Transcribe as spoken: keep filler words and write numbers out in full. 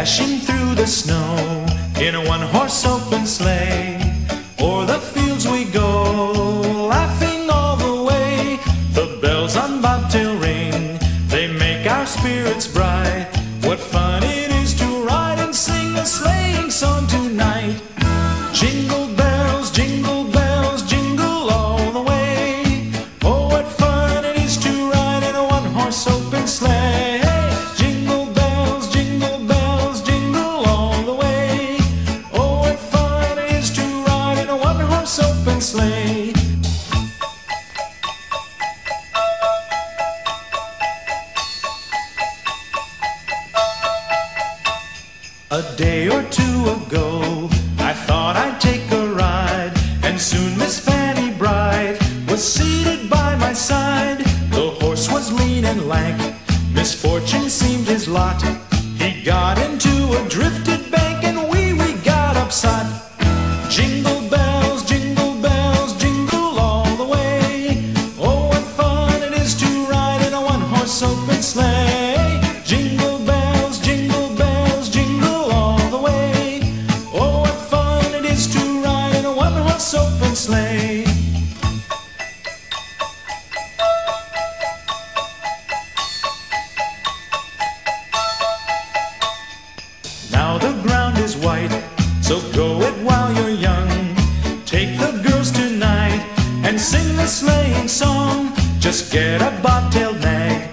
dashing through the snow in a one-horse open sleigh. O'er the fields we go, laughing all the way. The bells on bobtail ring, they make our spirits bright. What fun it is to ride and sing a sleighing song tonight. Jingle bells, jingle bells, jingle all the way. Oh, what fun it is to ride in a one-horse open sleigh. Jingle bells, jingle bells, jingle all the way. Oh, what fun it is to ride in a one-horse open sleigh. A day or two ago, I thought I'd take a ride, and soon Miss Fanny Bright was seated by my side. The horse was lean and lank, misfortune seemed his lot. He got into a drifted bank, and we, we got upset. Jingle bells, jingle bells, jingle all the way. Oh, what fun it is to ride in a one-horse open sleigh. Jingle bells, jingle bells, jingle all the way. Oh, what fun it is to ride in a one-horse open sleigh. Now the ground is white, so go it while you're young. Take the girls tonight and sing the sleighing song. Just get a bobtailed nag